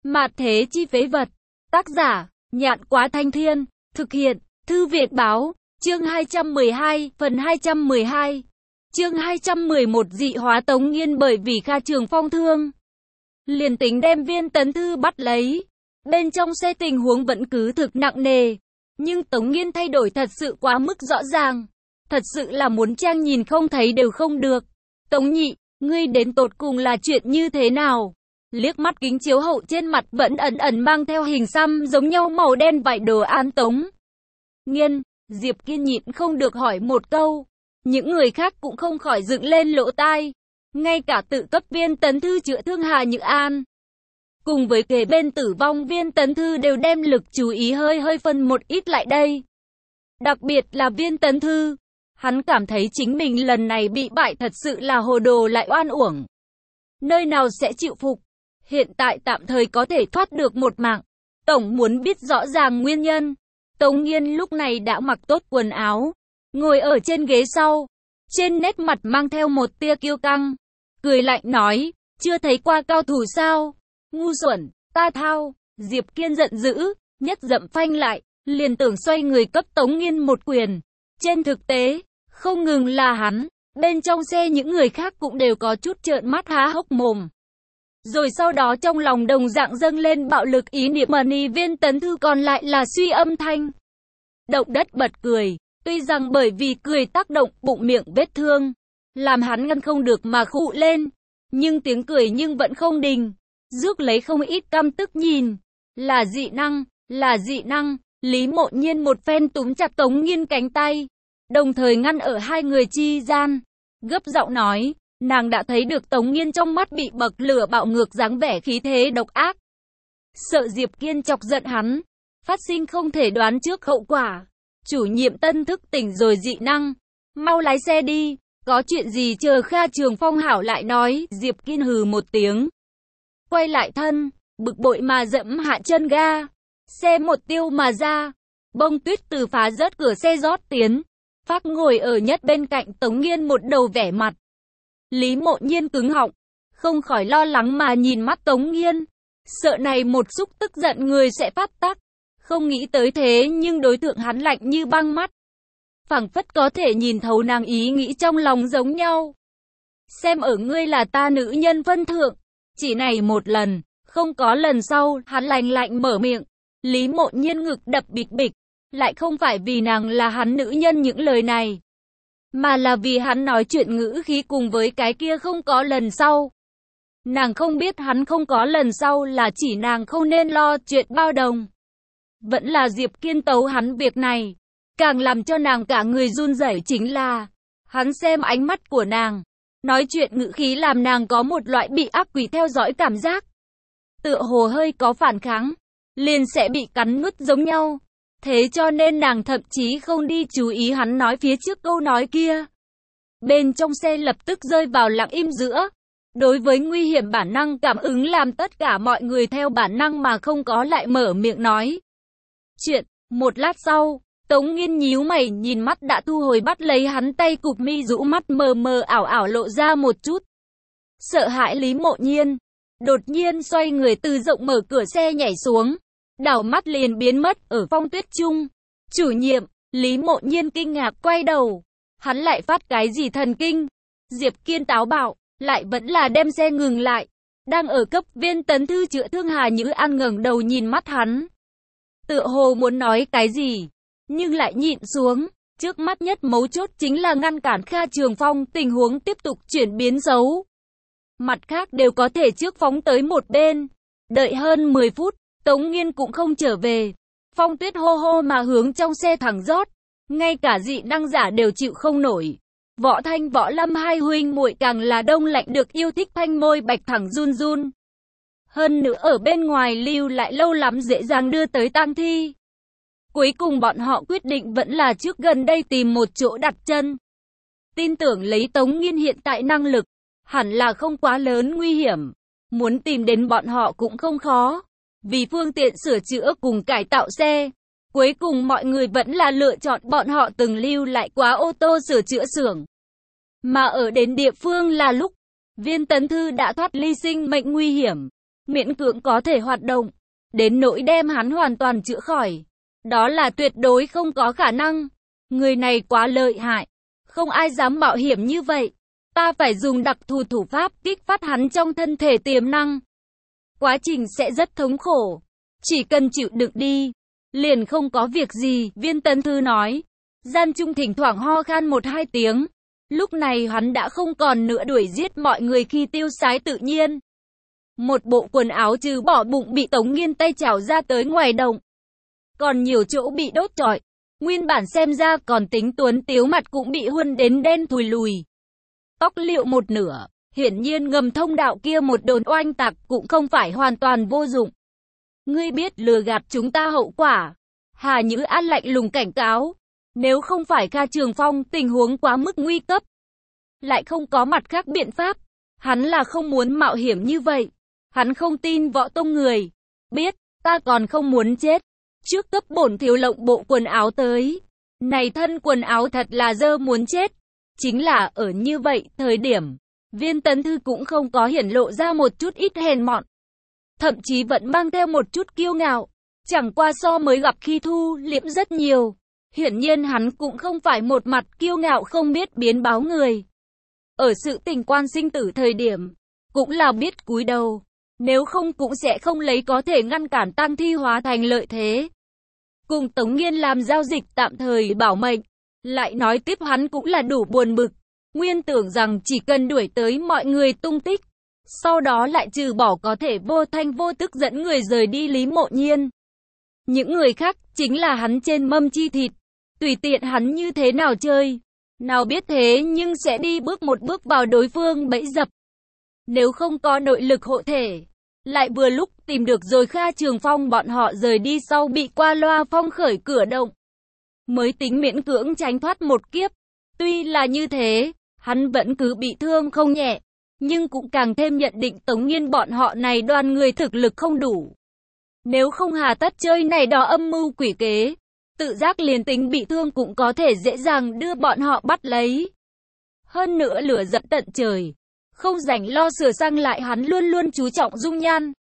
Mạt thế chi phế vật. Tác giả, Nhạn Quá Thanh Thiên. Thực hiện, Thư Việt Báo. Chương 212, phần 212. Chương 211 dị hóa Tống Nghiên bởi vì Kha Trường Phong thương. Liền tính đem Viên Tấn Thư bắt lấy. Bên trong xe tình huống vẫn cứ thực nặng nề. Nhưng Tống Nghiên thay đổi thật sự quá mức rõ ràng. Thật sự là muốn trang nhìn không thấy đều không được. Tống nhị, ngươi đến tột cùng là chuyện như thế nào? Liếc mắt kính chiếu hậu trên mặt vẫn ẩn ẩn mang theo hình xăm giống nhau màu đen vải đồ án Tống Nghiên, Diệp Kiên nhịn không được hỏi một câu. Những người khác cũng không khỏi dựng lên lỗ tai. Ngay cả tự cấp Viên Tấn Thư chữa thương Hà Như An, cùng với kề bên tử vong Viên Tấn Thư đều đem lực chú ý hơi phân một ít lại đây. Đặc biệt là Viên Tấn Thư, hắn cảm thấy chính mình lần này bị bại thật sự là hồ đồ lại oan uổng. Nơi nào sẽ chịu phục? Hiện tại tạm thời có thể thoát được một mạng. Tổng muốn biết rõ ràng nguyên nhân. Tống Nghiên lúc này đã mặc tốt quần áo, ngồi ở trên ghế sau. Trên nét mặt mang theo một tia kiêu căng. Cười lạnh nói, chưa thấy qua cao thủ sao? Ngu xuẩn, ta thao. Diệp Kiên giận dữ, nhất dậm phanh lại, liền tưởng xoay người cấp Tống Nghiên một quyền. Trên thực tế, không ngừng là hắn, bên trong xe những người khác cũng đều có chút trợn mắt há hốc mồm. Rồi sau đó trong lòng đồng dạng dâng lên bạo lực ý niệm mà Viên Tấn Thư còn lại là suy âm thanh. Động đất bật cười, tuy rằng bởi vì cười tác động bụng miệng vết thương, làm hắn ngăn không được mà khụ lên, nhưng tiếng cười nhưng vẫn không đình, rước lấy không ít căm tức nhìn. Là dị năng, Lý Mộ Nhiên một phen túm chặt Tống Nghiên cánh tay, đồng thời ngăn ở hai người chi gian, gấp giọng nói. Nàng đã thấy được Tống Nghiên trong mắt bị bậc lửa bạo ngược dáng vẻ khí thế độc ác. Sợ Diệp Kiên chọc giận hắn, phát sinh không thể đoán trước hậu quả. Chủ nhiệm Tân thức tỉnh rồi dị năng, mau lái xe đi, có chuyện gì chờ Kha Trường Phong hảo lại nói. Diệp Kiên hừ một tiếng, quay lại thân, bực bội mà dẫm hạ chân ga. Xe một tiêu mà ra, bông tuyết từ phá rớt cửa xe rót tiến. Phác ngồi ở nhất bên cạnh Tống Nghiên một đầu vẻ mặt. Lý Mộ Nhiên cứng họng, không khỏi lo lắng mà nhìn mắt Tống Nghiên, sợ này một xúc tức giận người sẽ phát tác. Không nghĩ tới thế nhưng đối tượng hắn lạnh như băng mắt, phảng phất có thể nhìn thấu nàng ý nghĩ trong lòng giống nhau. Xem ở ngươi là ta nữ nhân phân thượng, chỉ này một lần, không có lần sau. Hắn lạnh lạnh mở miệng. Lý Mộ Nhiên ngực đập bịch bịch, lại không phải vì nàng là hắn nữ nhân những lời này, mà là vì hắn nói chuyện ngữ khí cùng với cái kia không có lần sau. Nàng không biết hắn không có lần sau là chỉ nàng không nên lo chuyện bao đồng. Vẫn là Diệp Kiên tấu hắn việc này. Càng làm cho nàng cả người run rẩy chính là, hắn xem ánh mắt của nàng, nói chuyện ngữ khí làm nàng có một loại bị ác quỷ theo dõi cảm giác. Tựa hồ hơi có phản kháng, liền sẽ bị cắn nuốt giống nhau. Thế cho nên nàng thậm chí không đi chú ý hắn nói phía trước câu nói kia. Bên trong xe lập tức rơi vào lặng im giữa. Đối với nguy hiểm bản năng cảm ứng làm tất cả mọi người theo bản năng mà không có lại mở miệng nói chuyện. Một lát sau, Tống Nghiên nhíu mày nhìn mắt đã thu hồi bắt lấy hắn tay, cụp mi rũ mắt mờ mờ ảo ảo lộ ra một chút sợ hãi. Lý Mộ Nhiên đột nhiên xoay người từ rộng mở cửa xe nhảy xuống, đảo mắt liền biến mất ở phong tuyết trung. Chủ nhiệm, Lý Mộ Nhiên kinh ngạc quay đầu. Hắn lại phát cái gì thần kinh? Diệp Kiên táo bạo, lại vẫn là đem xe ngừng lại. Đang ở cấp Viên Tấn Thư chữa thương Hà Như An ngẩng đầu nhìn mắt hắn, tựa hồ muốn nói cái gì, nhưng lại nhịn xuống. Trước mắt nhất mấu chốt chính là ngăn cản Kha Trường Phong tình huống tiếp tục chuyển biến xấu. Mặt khác đều có thể trước phóng tới một bên. Đợi hơn 10 phút, Tống Nghiên cũng không trở về. Phong tuyết hô hô mà hướng trong xe thẳng rót. Ngay cả dị năng giả đều chịu không nổi. Võ Thanh Võ Lâm hai huynh muội càng là đông lạnh được yêu thích, thanh môi bạch thẳng run run. Hơn nữa ở bên ngoài lưu lại lâu lắm dễ dàng đưa tới tang thi. Cuối cùng bọn họ quyết định vẫn là trước gần đây tìm một chỗ đặt chân. Tin tưởng lấy Tống Nghiên hiện tại năng lực, hẳn là không quá lớn nguy hiểm. Muốn tìm đến bọn họ cũng không khó. Vì phương tiện sửa chữa cùng cải tạo xe, cuối cùng mọi người vẫn là lựa chọn bọn họ từng lưu lại quá ô tô sửa chữa xưởng. Mà ở đến địa phương là lúc Viên Tấn Thư đã thoát ly sinh mệnh nguy hiểm. miễn cưỡng có thể hoạt động, đến nỗi đem hắn hoàn toàn chữa khỏi. Đó là tuyệt đối không có khả năng. Người này quá lợi hại, không ai dám mạo hiểm như vậy. Ta phải dùng đặc thù thủ pháp kích phát hắn trong thân thể tiềm năng. Quá trình sẽ rất thống khổ, chỉ cần chịu đựng đi, liền không có việc gì, Viên Tấn Thư nói. Gian Trung thỉnh thoảng ho khan 1-2 tiếng. Lúc này hắn đã không còn nữa đuổi giết mọi người khi tiêu sái tự nhiên. Một bộ quần áo trừ bỏ bụng bị Tống Nghiên tay chảo ra tới ngoài động. Còn nhiều chỗ bị đốt trọi. Nguyên bản xem ra còn tính tuấn tiếu mặt cũng bị huân đến đen thùi lùi. Tóc liệu một nửa. Hiển nhiên ngầm thông đạo kia một đồn oanh tạc cũng không phải hoàn toàn vô dụng. Ngươi biết lừa gạt chúng ta hậu quả. Hà Nhữ An lạnh lùng cảnh cáo. Nếu không phải Kha Trường Phong tình huống quá mức nguy cấp, lại không có mặt khác biện pháp, hắn là không muốn mạo hiểm như vậy. Hắn không tin Võ Tông người. Biết, ta còn không muốn chết. Trước cấp bổn thiếu lộng bộ quần áo tới. Này thân quần áo thật là dơ muốn chết. Chính là ở như vậy thời điểm, Viên Tấn Thư cũng không có hiển lộ ra một chút ít hèn mọn. Thậm chí vẫn mang theo một chút kiêu ngạo. Chẳng qua so mới gặp khi thu liễm rất nhiều. Hiển nhiên hắn cũng không phải một mặt kiêu ngạo không biết biến báo người. Ở sự tình quan sinh tử thời điểm, cũng là biết cúi đầu. Nếu không cũng sẽ không lấy có thể ngăn cản tang thi hóa thành lợi thế. Cùng Tống Nghiên làm giao dịch tạm thời bảo mệnh. Lại nói tiếp hắn cũng là đủ buồn bực. Nguyên tưởng rằng chỉ cần đuổi tới mọi người tung tích. Sau đó lại trừ bỏ có thể vô thanh vô tức dẫn người rời đi Lý Mộ Nhiên. Những người khác chính là hắn trên mâm chi thịt. Tùy tiện hắn như thế nào chơi. Nào biết thế nhưng sẽ đi bước một bước vào đối phương bẫy dập. Nếu không có nội lực hộ thể. Lại vừa lúc tìm được rồi Kha Trường Phong bọn họ rời đi sau bị qua loa phong khởi cửa động. Mới tính miễn cưỡng tránh thoát một kiếp. Tuy là như thế, hắn vẫn cứ bị thương không nhẹ. Nhưng cũng càng thêm nhận định Tống Nghiên bọn họ này đoàn người thực lực không đủ. Nếu không hà tất chơi này đó âm mưu quỷ kế. Tự giác liền tính bị thương cũng có thể dễ dàng đưa bọn họ bắt lấy. Hơn nữa lửa giận tận trời. Không rảnh lo sửa sang lại hắn luôn luôn chú trọng dung nhan.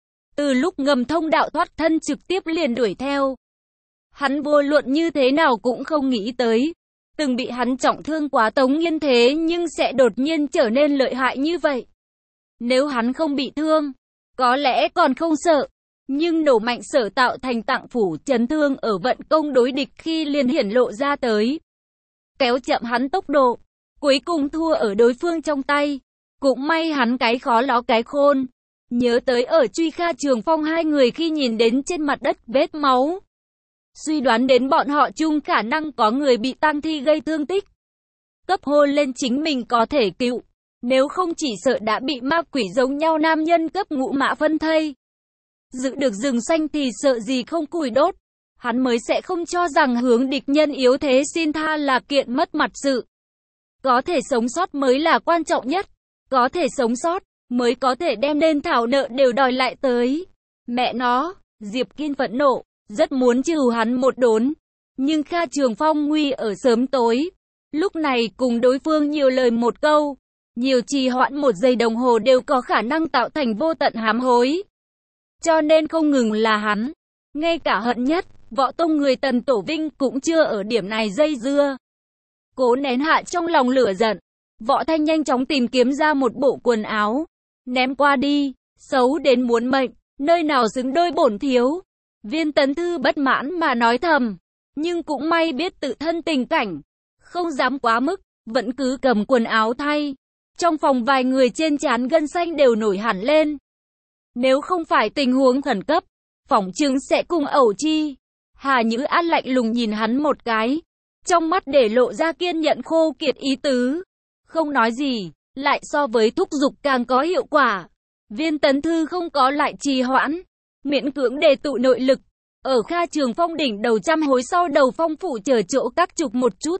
Từ lúc ngầm thông đạo thoát thân trực tiếp liền đuổi theo. Hắn vô luận như thế nào cũng không nghĩ tới. Từng bị hắn trọng thương quá Tống Nghiên thế nhưng sẽ đột nhiên trở nên lợi hại như vậy. Nếu hắn không bị thương, có lẽ còn không sợ. Nhưng nổ mạnh sở tạo thành tạng phủ chấn thương ở vận công đối địch khi liền hiển lộ ra tới. Kéo chậm hắn tốc độ, cuối cùng thua ở đối phương trong tay. Cũng may hắn cái khó ló cái khôn. Nhớ tới ở truy Kha Trường Phong hai người khi nhìn đến trên mặt đất vết máu. Suy đoán đến bọn họ chung khả năng có người bị tang thi gây thương tích. Cấp hôn lên chính mình có thể cứu. Nếu không chỉ sợ đã bị ma quỷ giống nhau nam nhân cấp ngũ mã phân thây. Giữ được rừng xanh thì sợ gì không củi đốt. Hắn mới sẽ không cho rằng hướng địch nhân yếu thế xin tha là kiện mất mặt sự. Có thể sống sót mới là quan trọng nhất. Có thể sống sót mới có thể đem đền thảo nợ đều đòi lại tới. Mẹ nó, Diệp Kiên phẫn nộ, rất muốn trừ hắn một đốn. Nhưng Kha Trường Phong nguy ở sớm tối. Lúc này cùng đối phương nhiều lời một câu. Nhiều trì hoãn 1 giây đồng hồ đều có khả năng tạo thành vô tận hám hối. Cho nên không ngừng là hắn. Ngay cả hận nhất, Võ Tông người Tần Tổ Vinh cũng chưa ở điểm này dây dưa. Cố nén hạ trong lòng lửa giận. Võ Thanh nhanh chóng tìm kiếm ra một bộ quần áo. Ném qua đi, xấu đến muốn mệnh, nơi nào xứng đôi bổn thiếu. Viên Tấn Thư bất mãn mà nói thầm. Nhưng cũng may biết tự thân tình cảnh. Không dám quá mức, vẫn cứ cầm quần áo thay. Trong phòng vài người trên trán gân xanh đều nổi hẳn lên. Nếu không phải tình huống khẩn cấp, phỏng chừng sẽ cùng ẩu chi. Hà Nhữ An lạnh lùng nhìn hắn một cái. Trong mắt để lộ ra kiên nhẫn khô kiệt ý tứ. Không nói gì, lại so với thúc giục càng có hiệu quả. Viên Tấn Thư không có lại trì hoãn. Miễn cưỡng đề tụ nội lực. Ở Kha Trường Phong đỉnh đầu trăm hối sau đầu phong phủ chờ chỗ các trục một chút.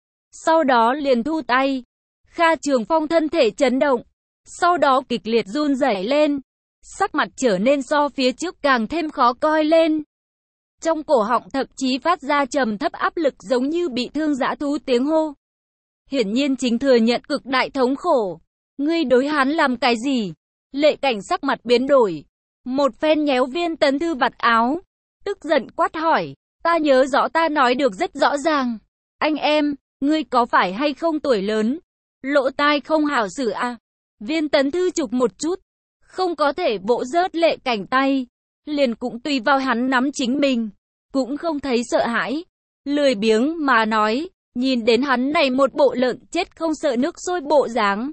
Sau đó liền thu tay. Kha Trường Phong thân thể chấn động. Sau đó kịch liệt run rẩy lên. Sắc mặt trở nên so phía trước càng thêm khó coi lên. Trong cổ họng thậm chí phát ra trầm thấp áp lực giống như bị thương dã thú tiếng hô. Hiển nhiên chính thừa nhận cực đại thống khổ. Ngươi đối hắn làm cái gì? Lệ Cảnh sắc mặt biến đổi. một phen nhéo Viên Tấn Thư vạt áo, tức giận quát hỏi, ta nhớ rõ ta nói được rất rõ ràng. Anh em, ngươi có phải hay không tuổi lớn, lỗ tai không hảo xử à? Viên Tấn Thư chụp một chút, không có thể vỗ rớt Lệ Cảnh tay, liền cũng tùy vào hắn nắm chính mình, cũng không thấy sợ hãi, lười biếng mà nói, nhìn đến hắn này một bộ lợn chết không sợ nước sôi bộ dáng.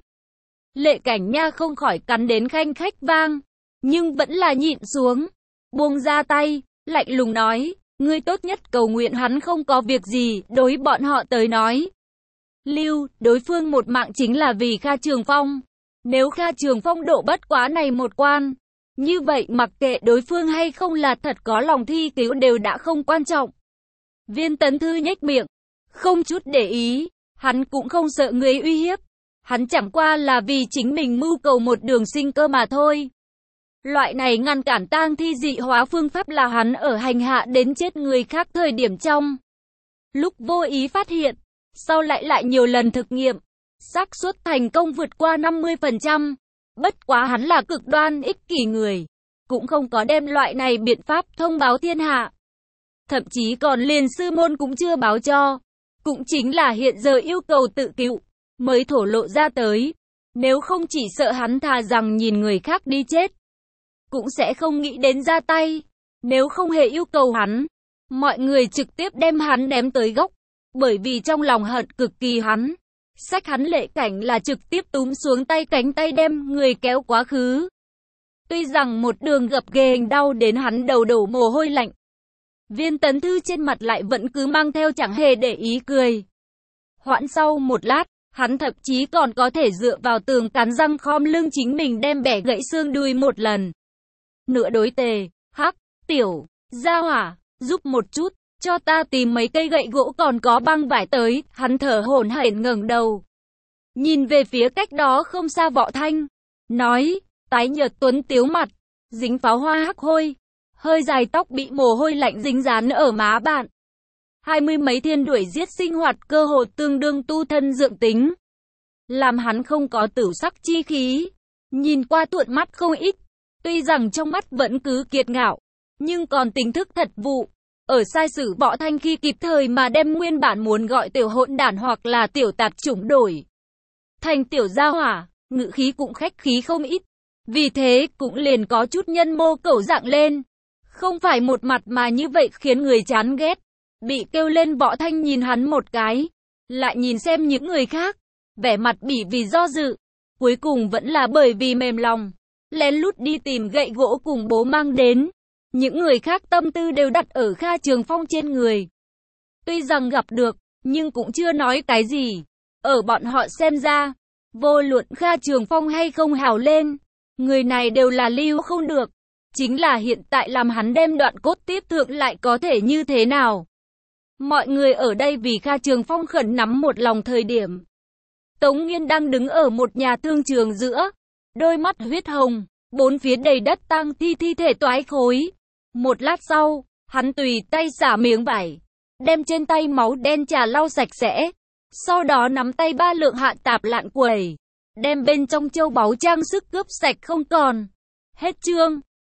Lệ Cảnh nha không khỏi cắn đến khanh khách vang, nhưng vẫn là nhịn xuống, buông ra tay, lạnh lùng nói, ngươi tốt nhất cầu nguyện hắn không có việc gì, đối bọn họ tới nói. Lưu, đối phương một mạng chính là vì Kha Trường Phong. Nếu Kha Trường Phong độ bất quá này một quan, như vậy mặc kệ đối phương hay không là thật có lòng thi cứu đều đã không quan trọng. Viên Tấn Thư nhếch miệng, không chút để ý, hắn cũng không sợ người uy hiếp. Hắn chẳng qua là vì chính mình mưu cầu một đường sinh cơ mà thôi. Loại này ngăn cản tang thi dị hóa phương pháp là hắn ở hành hạ đến chết người khác thời điểm trong lúc vô ý phát hiện, sau lại nhiều lần thực nghiệm, xác suất thành công vượt qua 50%. Bất quá hắn là cực đoan ích kỷ người, cũng không có đem loại này biện pháp thông báo thiên hạ. Thậm chí còn liền sư môn cũng chưa báo cho. Cũng chính là hiện giờ yêu cầu tự cứu, mới thổ lộ ra tới. Nếu không chỉ sợ hắn thà rằng nhìn người khác đi chết, cũng sẽ không nghĩ đến ra tay. Nếu không hề yêu cầu hắn, mọi người trực tiếp đem hắn ném tới gốc. Bởi vì trong lòng hận cực kỳ hắn. Sách hắn Lệ Cảnh là trực tiếp túm xuống tay cánh tay đem người kéo quá khứ. Tuy rằng một đường gập ghềnh đau đến hắn đầu đổ mồ hôi lạnh, Viên Tấn Thư trên mặt lại vẫn cứ mang theo chẳng hề để ý cười. Hoãn sau một lát, hắn thậm chí còn có thể dựa vào tường cắn răng khom lưng chính mình đem bẻ gãy xương đùi một lần. Nửa đối tề, hắc, tiểu, gia hỏa, giúp một chút, cho ta tìm mấy cây gậy gỗ còn có băng vải tới. Hắn thở hổn hển ngẩng đầu, nhìn về phía cách đó không xa Võ Thanh, nói, tái nhợt tuấn tiếu mặt, dính pháo hoa hắc hôi, hơi dài tóc bị mồ hôi lạnh dính dán ở má bạn. 20 mấy thiên đuổi giết sinh hoạt cơ hồ tương đương tu thân dưỡng tính, làm hắn không có tửu sắc chi khí, nhìn qua tuột mắt không ít. Tuy rằng trong mắt vẫn cứ kiệt ngạo, nhưng còn tính thức thật vụ. Ở sai sử Võ Thanh khi kịp thời mà đem nguyên bản muốn gọi tiểu hỗn đản hoặc là tiểu tạp chủng đổi thành tiểu gia hỏa, ngữ khí cũng khách khí không ít. Vì thế cũng liền có chút nhân mô cẩu dạng lên. Không phải một mặt mà như vậy khiến người chán ghét. Bị kêu lên Võ Thanh nhìn hắn một cái, lại nhìn xem những người khác, vẻ mặt bỉ vì do dự. Cuối cùng vẫn là bởi vì mềm lòng, lén lút đi tìm gậy gỗ cùng bố mang đến. Những người khác tâm tư đều đặt ở Kha Trường Phong trên người. Tuy rằng gặp được, nhưng cũng chưa nói cái gì. Ở bọn họ xem ra, vô luận Kha Trường Phong hay không hào lên, người này đều là lưu không được. Chính là hiện tại làm hắn đem đoạn cốt tiếp thượng lại có thể như thế nào. Mọi người ở đây vì Kha Trường Phong khẩn nắm một lòng thời điểm. Tống Nghiên đang đứng ở một nhà thương trường giữa, đôi mắt huyết hồng, bốn phía đầy đất tang thi thể toái khối. Một lát sau, hắn tùy tay xả miếng vải, đem trên tay máu đen trà lau sạch sẽ. Sau đó nắm tay 3 lượng hạ tạp lạn quẩy, đem bên trong châu báu trang sức cướp sạch không còn. Hết chương.